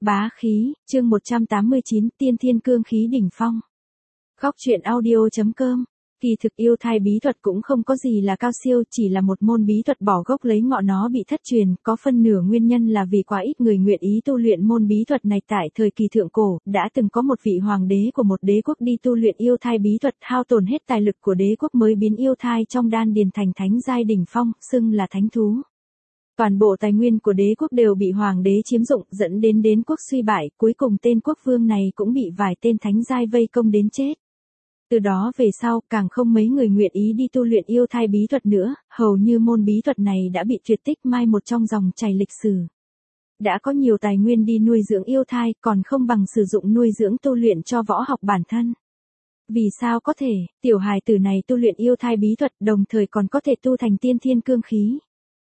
Bá khí, chương 189, tiên thiên cương khí đỉnh phong. Góc truyện audio.com. Kỳ thực yêu thai bí thuật cũng không có gì là cao siêu, chỉ là một môn bí thuật bỏ gốc lấy ngọn nó bị thất truyền, có phân nửa nguyên nhân là vì quá ít người nguyện ý tu luyện môn bí thuật này. Tại thời kỳ thượng cổ, đã từng có một vị hoàng đế của một đế quốc đi tu luyện yêu thai bí thuật, hao tổn hết tài lực của đế quốc mới biến yêu thai trong đan điền thành thánh giai đỉnh phong, xưng là thánh thú. Toàn bộ tài nguyên của đế quốc đều bị hoàng đế chiếm dụng, dẫn đến đế quốc suy bại, cuối cùng tên quốc vương này cũng bị vài tên thánh giai vây công đến chết. Từ đó về sau, càng không mấy người nguyện ý đi tu luyện yêu thai bí thuật nữa, hầu như môn bí thuật này đã bị tuyệt tích mai một trong dòng chảy lịch sử. Đã có nhiều tài nguyên đi nuôi dưỡng yêu thai, còn không bằng sử dụng nuôi dưỡng tu luyện cho võ học bản thân. Vì sao có thể, tiểu hài tử này tu luyện yêu thai bí thuật, đồng thời còn có thể tu thành tiên thiên cương khí?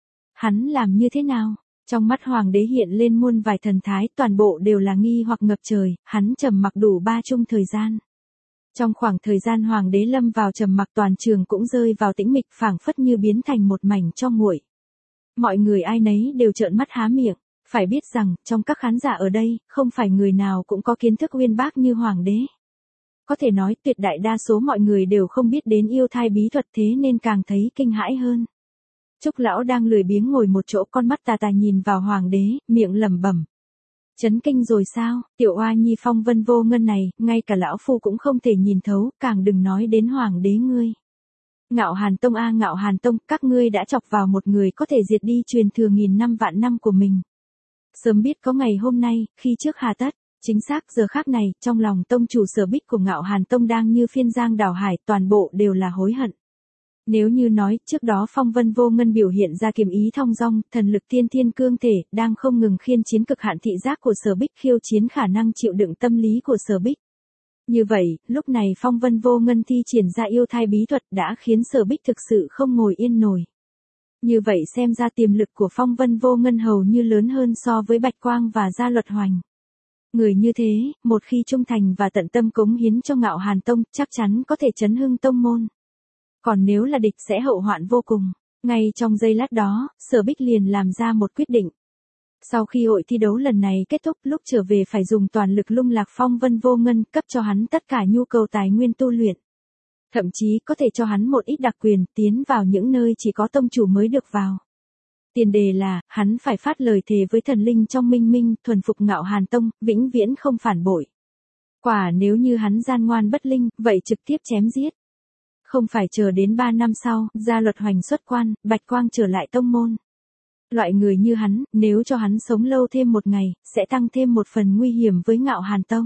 Hắn làm như thế nào? Trong mắt hoàng đế hiện lên muôn vài thần thái, toàn bộ đều là nghi hoặc ngập trời. Hắn trầm mặc đủ 3 chung thời gian. Trong khoảng thời gian hoàng đế lâm vào trầm mặc, toàn trường cũng rơi vào tĩnh mịch, phảng phất như biến thành một mảnh tro nguội. Mọi người ai nấy đều trợn mắt há miệng. Phải biết rằng, trong các khán giả ở đây, không phải người nào cũng có kiến thức uyên bác như hoàng đế. Có thể nói tuyệt đại đa số mọi người đều không biết đến yêu thai bí thuật, thế nên càng thấy kinh hãi hơn. Trúc lão đang lười biếng ngồi một chỗ, con mắt tà tà nhìn vào hoàng đế, miệng lẩm bẩm. Chấn kinh rồi sao, tiểu oa nhi phong vân vô ngân này, ngay cả lão phu cũng không thể nhìn thấu, càng đừng nói đến hoàng đế ngươi. Ngạo Hàn Tông a Ngạo Hàn Tông, các ngươi đã chọc vào một người có thể diệt đi truyền thừa nghìn năm vạn năm của mình. Sớm biết có ngày hôm nay, khi trước hà tất. Chính xác, giờ khắc này, trong lòng tông chủ Sở Bích của Ngạo Hàn Tông đang như phiên giang đảo hải, toàn bộ đều là hối hận. Nếu như nói, trước đó phong vân vô ngân biểu hiện ra kiếm ý thong dong, thần lực tiên thiên cương thể, đang không ngừng khiên chiến cực hạn thị giác của Sở Bích, khiêu chiến khả năng chịu đựng tâm lý của Sở Bích. Như vậy, lúc này phong vân vô ngân thi triển ra yêu thai bí thuật đã khiến Sở Bích thực sự không ngồi yên nổi. Như vậy xem ra tiềm lực của phong vân vô ngân hầu như lớn hơn so với Bạch Quang và Gia Luật Hoành. Người như thế, một khi trung thành và tận tâm cống hiến cho Ngạo Hàn Tông, chắc chắn có thể chấn hưng tông môn. Còn nếu là địch sẽ hậu hoạn vô cùng. Ngay trong giây lát đó, Sở Bích liền làm ra một quyết định. Sau khi hội thi đấu lần này kết thúc, lúc trở về phải dùng toàn lực lung lạc phong vân vô ngân, cấp cho hắn tất cả nhu cầu tài nguyên tu luyện. Thậm chí có thể cho hắn một ít đặc quyền, tiến vào những nơi chỉ có tông chủ mới được vào. Tiền đề là, hắn phải phát lời thề với thần linh trong minh minh, thuần phục Ngạo Hàn Tông, vĩnh viễn không phản bội. Quả nếu như hắn gian ngoan bất linh, vậy trực tiếp chém giết. Không phải chờ đến 3 năm sau, Gia Luật Hoành xuất quan, Bạch Quang trở lại tông môn. Loại người như hắn, nếu cho hắn sống lâu thêm một ngày, sẽ tăng thêm một phần nguy hiểm với Ngạo Hàn Tông.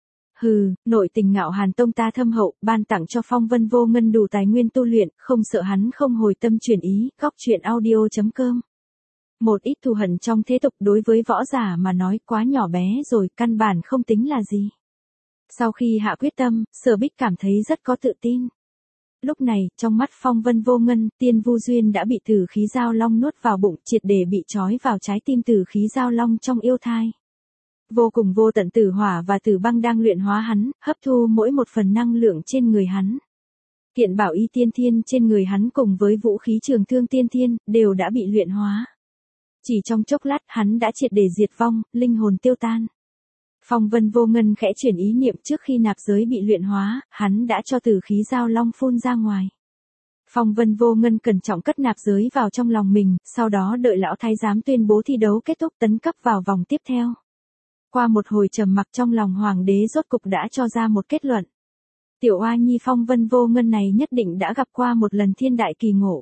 Hừ, nội tình Ngạo Hàn Tông ta thâm hậu, ban tặng cho phong vân vô ngân đủ tài nguyên tu luyện, không sợ hắn không hồi tâm chuyển ý. Góc truyện audio.com. Một ít thù hận trong thế tục đối với võ giả mà nói quá nhỏ bé rồi, căn bản không tính là gì. Sau khi hạ quyết tâm, Sở Bích cảm thấy rất có tự tin. Lúc này, trong mắt phong vân vô ngân, Tiên Vu Duyên đã bị tử khí giao long nuốt vào bụng, triệt để bị trói vào trái tim tử khí giao long trong yêu thai. Vô cùng vô tận tử hỏa và tử băng đang luyện hóa hắn, hấp thu mỗi một phần năng lượng trên người hắn. Kiện bảo y tiên thiên trên người hắn cùng với vũ khí trường thương tiên thiên, đều đã bị luyện hóa. Chỉ trong chốc lát hắn đã triệt để diệt vong, linh hồn tiêu tan. Phong vân vô ngân khẽ chuyển ý niệm, trước khi nạp giới bị luyện hóa, hắn đã cho tử khí giao long phun ra ngoài. Phong vân vô ngân cẩn trọng cất nạp giới vào trong lòng mình, sau đó đợi lão thái giám tuyên bố thi đấu kết thúc, tấn cấp vào vòng tiếp theo. Qua một hồi trầm mặc, trong lòng hoàng đế rốt cục đã cho ra một kết luận. Tiểu oa nhi phong vân vô ngân này nhất định đã gặp qua một lần thiên đại kỳ ngộ.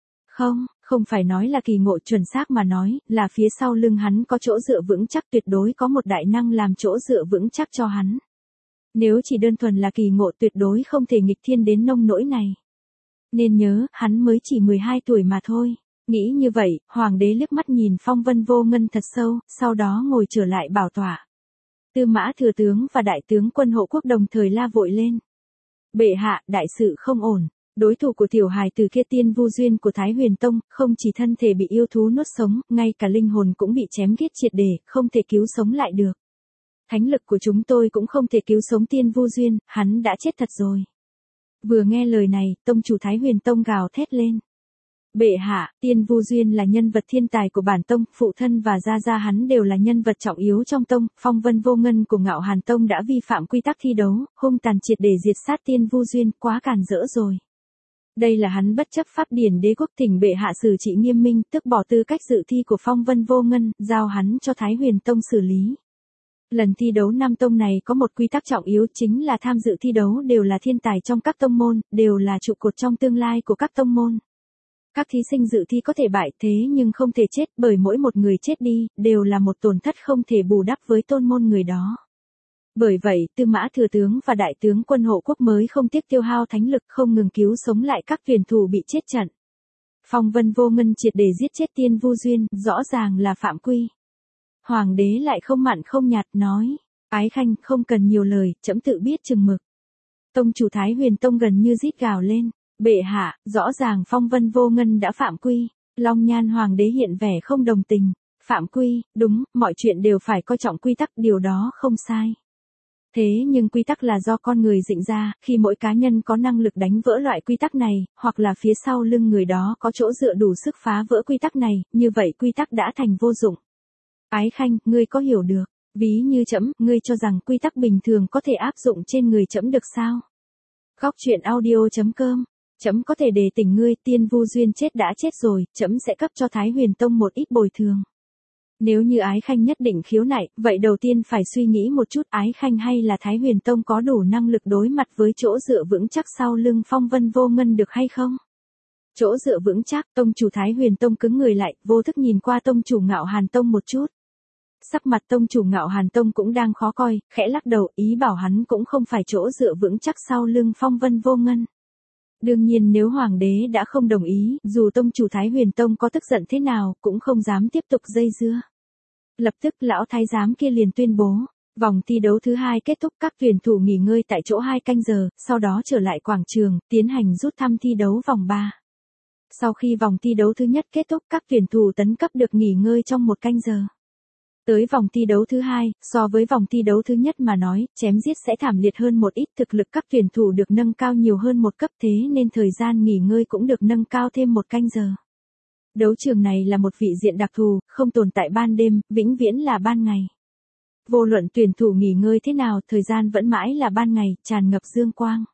Không phải nói là kỳ ngộ, chuẩn xác mà nói, là phía sau lưng hắn có chỗ dựa vững chắc, tuyệt đối có một đại năng làm chỗ dựa vững chắc cho hắn. Nếu chỉ đơn thuần là kỳ ngộ, tuyệt đối không thể nghịch thiên đến nông nỗi này. Nên nhớ, hắn mới chỉ 12 tuổi mà thôi. Nghĩ như vậy, hoàng đế liếc mắt nhìn phong vân vô ngân thật sâu, sau đó ngồi trở lại bảo tọa. Tư Mã thừa tướng và đại tướng quân hộ quốc đồng thời la vội lên. Bệ hạ, đại sự không ổn. Đối thủ của tiểu hài từ kia Tiên Vu Duyên của Thái Huyền Tông, không chỉ thân thể bị yêu thú nuốt sống, ngay cả linh hồn cũng bị chém giết triệt để, không thể cứu sống lại được. Thánh lực của chúng tôi cũng không thể cứu sống Tiên Vu Duyên, hắn đã chết thật rồi. Vừa nghe lời này, tông chủ Thái Huyền Tông gào thét lên. Bệ hạ, Tiên Vu Duyên là nhân vật thiên tài của bản tông, phụ thân và gia gia hắn đều là nhân vật trọng yếu trong tông, phong vân vô ngân của Ngạo Hàn Tông đã vi phạm quy tắc thi đấu, hung tàn triệt để diệt sát Tiên Vu Duyên, quá càn rỡ rồi. Đây là hắn bất chấp pháp điển đế quốc, thỉnh bệ hạ xử trị nghiêm minh, tước bỏ tư cách dự thi của phong vân vô ngân, giao hắn cho Thái Huyền Tông xử lý. Lần thi đấu Nam Tông này có một quy tắc trọng yếu, chính là tham dự thi đấu đều là thiên tài trong các tông môn, đều là trụ cột trong tương lai của các tông môn. Các thí sinh dự thi có thể bại thế nhưng không thể chết, bởi mỗi một người chết đi, đều là một tổn thất không thể bù đắp với tôn môn người đó. Bởi vậy, Tư Mã Thừa Tướng và Đại tướng quân hộ quốc mới không tiếc tiêu hao thánh lực, không ngừng cứu sống lại các tuyển thủ bị chết trận. Phong vân vô ngân triệt để giết chết Tiên Vu Duyên, rõ ràng là phạm quy. Hoàng đế lại không mặn không nhạt nói, Ái Khanh không cần nhiều lời, trẫm tự biết chừng mực. Tông chủ Thái Huyền Tông gần như rít gào lên, bệ hạ, rõ ràng phong vân vô ngân đã phạm quy. Long Nhan Hoàng đế hiện vẻ không đồng tình, phạm quy, đúng, mọi chuyện đều phải coi trọng quy tắc, điều đó không sai. Thế nhưng quy tắc là do con người định ra, khi mỗi cá nhân có năng lực đánh vỡ loại quy tắc này, hoặc là phía sau lưng người đó có chỗ dựa đủ sức phá vỡ quy tắc này, như vậy quy tắc đã thành vô dụng. Ái Khanh, ngươi có hiểu được, ví như trẫm, ngươi cho rằng quy tắc bình thường có thể áp dụng trên người trẫm được sao? Góc truyện audio.com, trẫm có thể đề tỉnh ngươi, Tiên Vu Duyên chết đã chết rồi, trẫm sẽ cấp cho Thái Huyền Tông một ít bồi thường. Nếu như Ái Khanh nhất định khiếu nại, vậy đầu tiên phải suy nghĩ một chút Ái Khanh hay là Thái Huyền Tông có đủ năng lực đối mặt với chỗ dựa vững chắc sau lưng phong vân vô ngân được hay không? Chỗ dựa vững chắc, tông chủ Thái Huyền Tông cứng người lại, vô thức nhìn qua tông chủ Ngạo Hàn Tông một chút. Sắc mặt tông chủ Ngạo Hàn Tông cũng đang khó coi, khẽ lắc đầu, ý bảo hắn cũng không phải chỗ dựa vững chắc sau lưng phong vân vô ngân. Đương nhiên nếu hoàng đế đã không đồng ý, dù tông chủ Thái Huyền Tông có tức giận thế nào, cũng không dám tiếp tục dây dưa. Lập tức lão thái giám kia liền tuyên bố, vòng thi đấu thứ 2 kết thúc, các tuyển thủ nghỉ ngơi tại chỗ 2 canh giờ, sau đó trở lại quảng trường, tiến hành rút thăm thi đấu vòng 3. Sau khi vòng thi đấu thứ nhất kết thúc, các tuyển thủ tấn cấp được nghỉ ngơi trong 1 canh giờ. Tới vòng thi đấu thứ 2, so với vòng thi đấu thứ nhất mà nói, chém giết sẽ thảm liệt hơn một ít, thực lực các tuyển thủ được nâng cao nhiều hơn một cấp, thế nên thời gian nghỉ ngơi cũng được nâng cao thêm 1 canh giờ. Đấu trường này là một vị diện đặc thù, không tồn tại ban đêm, vĩnh viễn là ban ngày. Vô luận tuyển thủ nghỉ ngơi thế nào, thời gian vẫn mãi là ban ngày, tràn ngập dương quang.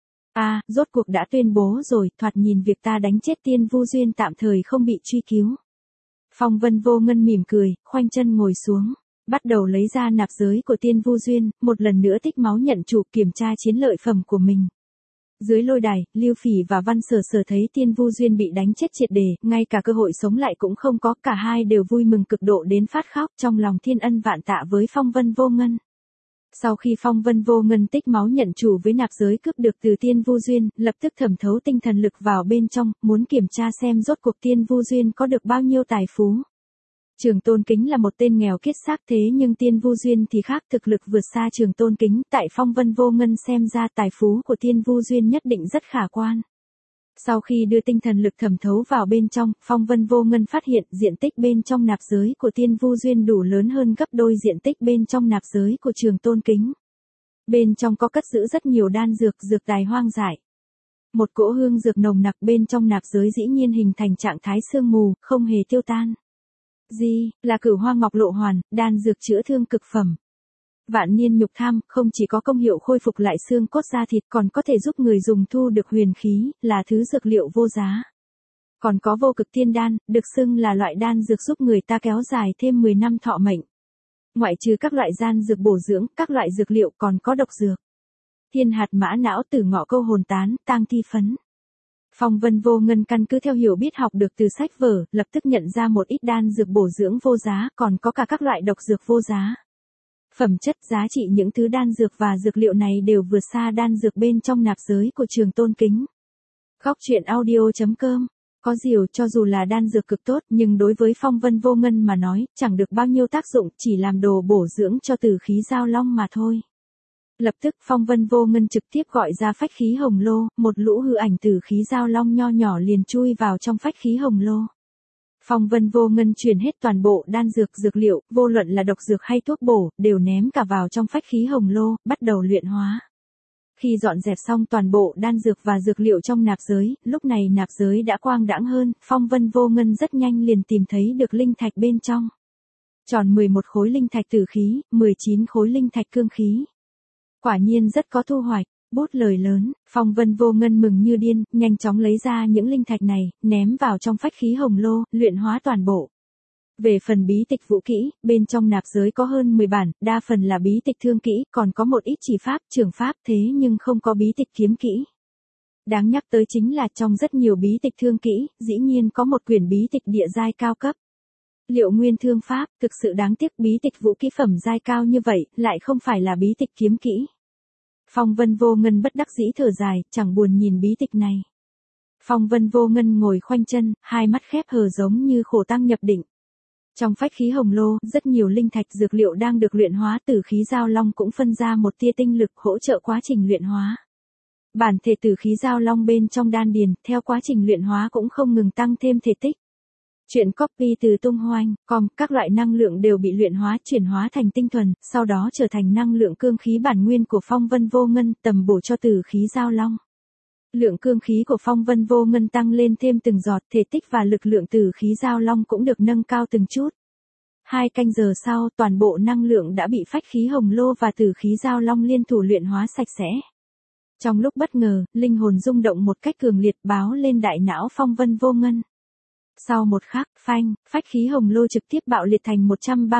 Rốt cuộc đã tuyên bố rồi, thoạt nhìn việc ta đánh chết Tiên Vu Duyên tạm thời không bị truy cứu. Phong vân vô ngân mỉm cười, khoanh chân ngồi xuống, bắt đầu lấy ra nạp giới của Tiên Vu Duyên, một lần nữa tích máu nhận chủ, kiểm tra chiến lợi phẩm của mình. Dưới lôi đài, Lưu Phỉ và Văn Sở Sở thấy Tiên Vu Duyên bị đánh chết triệt để, ngay cả cơ hội sống lại cũng không có, cả hai đều vui mừng cực độ đến phát khóc, trong lòng thiên ân vạn tạ với phong vân vô ngân. Sau khi phong vân vô ngân tích máu nhận chủ với nạp giới cướp được từ Tiên Vu Duyên, lập tức thẩm thấu tinh thần lực vào bên trong, muốn kiểm tra xem rốt cuộc Tiên Vu Duyên có được bao nhiêu tài phú. Trường Tôn Kính là một tên nghèo kiết xác, thế nhưng Tiên Vu Duyên thì khác, thực lực vượt xa Trường Tôn Kính, tại phong vân vô ngân xem ra tài phú của Tiên Vu Duyên nhất định rất khả quan. Sau khi đưa tinh thần lực thẩm thấu vào bên trong, phong vân vô ngân phát hiện diện tích bên trong nạp giới của Tiên Vu Duyên đủ lớn hơn gấp đôi diện tích bên trong nạp giới của Trường Tôn Kính. Bên trong có cất giữ rất nhiều đan dược, dược tài hoang dại. Một cỗ hương dược nồng nặc bên trong nạp giới dĩ nhiên hình thành trạng thái sương mù, không hề tiêu tan. Là Cửu Hoa Ngọc Lộ Hoàn, đan dược chữa thương cực phẩm. Vạn niên nhục tham, không chỉ có công hiệu khôi phục lại xương cốt da thịt, còn có thể giúp người dùng thu được huyền khí, là thứ dược liệu vô giá. Còn có vô cực tiên đan, được xưng là loại đan dược giúp người ta kéo dài thêm 10 năm thọ mệnh. Ngoại trừ các loại đan dược bổ dưỡng, các loại dược liệu còn có độc dược. Thiên hạt mã não, tử ngọ câu hồn tán, tang thi phấn. Phong vân vô ngân căn cứ theo hiểu biết học được từ sách vở, lập tức nhận ra một ít đan dược bổ dưỡng vô giá, còn có cả các loại độc dược vô giá. Phẩm chất, giá trị những thứ đan dược và dược liệu này đều vượt xa đan dược bên trong nạp giới của Trường Tôn Kính. Góc truyện audio.com, có điều cho dù là đan dược cực tốt nhưng đối với phong vân vô ngân mà nói, chẳng được bao nhiêu tác dụng, chỉ làm đồ bổ dưỡng cho tử khí giao long mà thôi. Lập tức phong vân vô ngân trực tiếp gọi ra phách khí hồng lô, một lũ hư ảnh tử khí giao long nho nhỏ liền chui vào trong phách khí hồng lô. Phong vân vô ngân truyền hết toàn bộ đan dược, dược liệu, vô luận là độc dược hay thuốc bổ, đều ném cả vào trong phách khí hồng lô, bắt đầu luyện hóa. Khi dọn dẹp xong toàn bộ đan dược và dược liệu trong nạp giới, lúc này nạp giới đã quang đãng hơn, Phong Vân Vô Ngân rất nhanh liền tìm thấy được linh thạch bên trong. Tròn 11 khối linh thạch tử khí, 19 khối linh thạch cương khí. Quả nhiên rất có thu hoạch, bút lời lớn, Phong Vân Vô Ngân mừng như điên, nhanh chóng lấy ra những linh thạch này, ném vào trong phách khí hồng lô, luyện hóa toàn bộ. Về phần bí tịch vũ kỹ, bên trong nạp giới có hơn 10 bản, đa phần là bí tịch thương kỹ, còn có một ít chỉ pháp, trường pháp thế nhưng không có bí tịch kiếm kỹ. Đáng nhắc tới chính là trong rất nhiều bí tịch thương kỹ, dĩ nhiên có một quyển bí tịch địa giai cao cấp. Liệu nguyên thương pháp, thực sự đáng tiếc bí tịch vũ kỹ phẩm giai cao như vậy, lại không phải là bí tịch kiếm kỹ. Phong Vân Vô Ngân bất đắc dĩ thở dài, chẳng buồn nhìn bí tịch này. Phong Vân Vô Ngân ngồi khoanh chân, hai mắt khép hờ giống như khổ tăng nhập định. Trong phách khí hồng lô, rất nhiều linh thạch dược liệu đang được luyện hóa, tử khí giao long cũng phân ra một tia tinh lực hỗ trợ quá trình luyện hóa. Bản thể tử khí giao long bên trong đan điền, theo quá trình luyện hóa cũng không ngừng tăng thêm thể tích. Chuyện copy từ tung hoành, các loại năng lượng đều bị luyện hóa chuyển hóa thành tinh thuần, sau đó trở thành năng lượng cương khí bản nguyên của Phong Vân Vô Ngân tầm bổ cho tử khí giao long. Lượng cương khí của Phong Vân Vô Ngân tăng lên thêm từng giọt, thể tích và lực lượng tử khí giao long cũng được nâng cao từng chút. 2 canh giờ sau, toàn bộ năng lượng đã bị phách khí hồng lô và tử khí giao long liên thủ luyện hóa sạch sẽ. Trong lúc bất ngờ, linh hồn rung động một cách cường liệt báo lên đại não Phong Vân Vô Ngân. Sau một khắc, phách khí hồng lô trực tiếp bạo liệt thành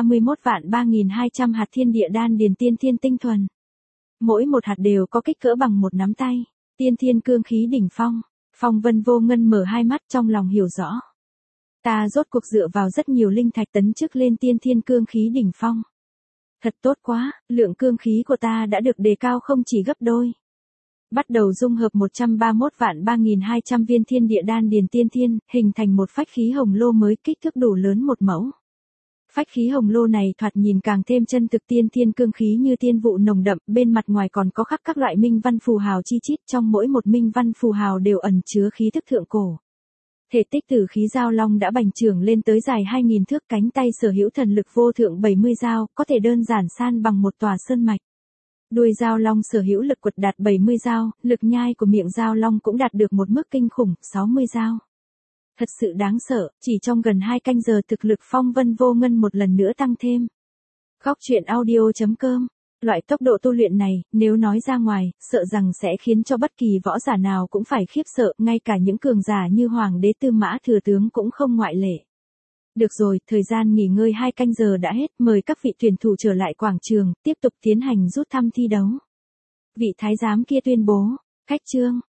131.3200 hạt thiên địa đan điền tiên thiên tinh thuần. Mỗi một hạt đều có kích cỡ bằng một nắm tay. Tiên thiên cương khí đỉnh phong. Phong Vân Vô Ngân mở hai mắt trong lòng hiểu rõ. Ta rốt cuộc dựa vào rất nhiều linh thạch tấn chức lên tiên thiên cương khí đỉnh phong. Thật tốt quá, lượng cương khí của ta đã được đề cao không chỉ gấp đôi. Bắt đầu dung hợp 131.3200 viên thiên địa đan điền tiên thiên, hình thành một phách khí hồng lô mới kích thước đủ lớn một mẫu. Phách khí hồng lô này thoạt nhìn càng thêm chân thực tiên thiên cương khí như tiên vụ nồng đậm, bên mặt ngoài còn có khắc các loại minh văn phù hào chi chít, trong mỗi một minh văn phù hào đều ẩn chứa khí thức thượng cổ. Thể tích tử khí giao long đã bành trưởng lên tới dài 2000 thước, cánh tay sở hữu thần lực vô thượng 70 dao, có thể đơn giản san bằng một tòa sơn mạch. Đuôi giao long sở hữu lực quật đạt 70 dao, lực nhai của miệng giao long cũng đạt được một mức kinh khủng, 60 dao. Thật sự đáng sợ, chỉ trong gần 2 canh giờ thực lực Phong Vân Vô Ngân một lần nữa tăng thêm. Góc truyện audio.com. Loại tốc độ tu luyện này, nếu nói ra ngoài, sợ rằng sẽ khiến cho bất kỳ võ giả nào cũng phải khiếp sợ, ngay cả những cường giả như Hoàng đế Tư Mã Thừa Tướng cũng không ngoại lệ. Được rồi, thời gian nghỉ ngơi 2 canh giờ đã hết, mời các vị tuyển thủ trở lại quảng trường, tiếp tục tiến hành rút thăm thi đấu. Vị thái giám kia tuyên bố, khách trương.